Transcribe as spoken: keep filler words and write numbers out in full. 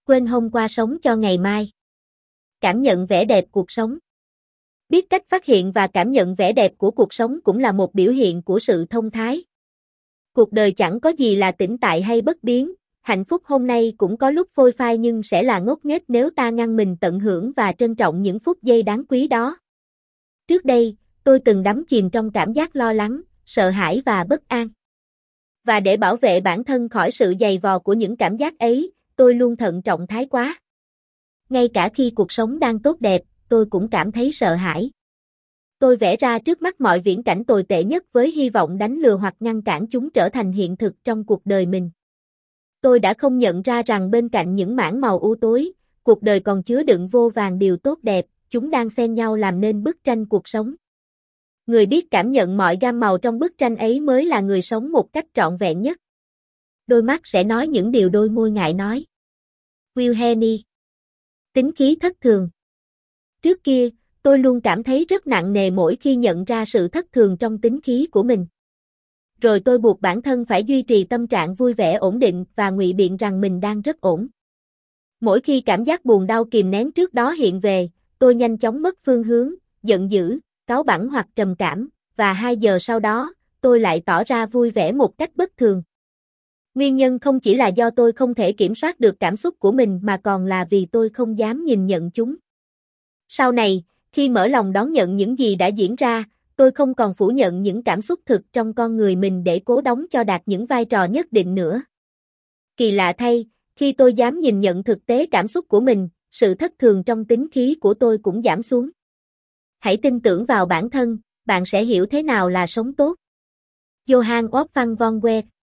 quên hôm qua sống cho ngày mai. Cảm nhận vẻ đẹp cuộc sống. Biết cách phát hiện và cảm nhận vẻ đẹp của cuộc sống cũng là một biểu hiện của sự thông thái. Cuộc đời chẳng có gì là tĩnh tại hay bất biến, hạnh phúc hôm nay cũng có lúc phôi phai nhưng sẽ là ngốc nghếch nếu ta ngăn mình tận hưởng và trân trọng những phút giây đáng quý đó. Trước đây, tôi từng đắm chìm trong cảm giác lo lắng, sợ hãi và bất an. Và để bảo vệ bản thân khỏi sự dày vò của những cảm giác ấy, tôi luôn thận trọng thái quá. Ngay cả khi cuộc sống đang tốt đẹp, tôi cũng cảm thấy sợ hãi. Tôi vẽ ra trước mắt mọi viễn cảnh tồi tệ nhất với hy vọng đánh lừa hoặc ngăn cản chúng trở thành hiện thực trong cuộc đời mình. Tôi đã không nhận ra rằng bên cạnh những mảng màu u tối, cuộc đời còn chứa đựng vô vàn điều tốt đẹp, chúng đang xen nhau làm nên bức tranh cuộc sống. Người biết cảm nhận mọi gam màu trong bức tranh ấy mới là người sống một cách trọn vẹn nhất. Đôi mắt sẽ nói những điều đôi môi ngại nói. Will Henny. Tính khí thất thường. Trước kia, tôi luôn cảm thấy rất nặng nề mỗi khi nhận ra sự thất thường trong tính khí của mình. Rồi tôi buộc bản thân phải duy trì tâm trạng vui vẻ ổn định và ngụy biện rằng mình đang rất ổn. Mỗi khi cảm giác buồn đau kìm nén trước đó hiện về, tôi nhanh chóng mất phương hướng, giận dữ, cáu bẳn hoặc trầm cảm, và hai giờ sau đó, tôi lại tỏ ra vui vẻ một cách bất thường. Nguyên nhân không chỉ là do tôi không thể kiểm soát được cảm xúc của mình mà còn là vì tôi không dám nhìn nhận chúng. Sau này, khi mở lòng đón nhận những gì đã diễn ra, tôi không còn phủ nhận những cảm xúc thực trong con người mình để cố đóng cho đạt những vai trò nhất định nữa. Kỳ lạ thay, khi tôi dám nhìn nhận thực tế cảm xúc của mình, sự thất thường trong tính khí của tôi cũng giảm xuống. Hãy tin tưởng vào bản thân, bạn sẽ hiểu thế nào là sống tốt. Johann Wolfgang von Goethe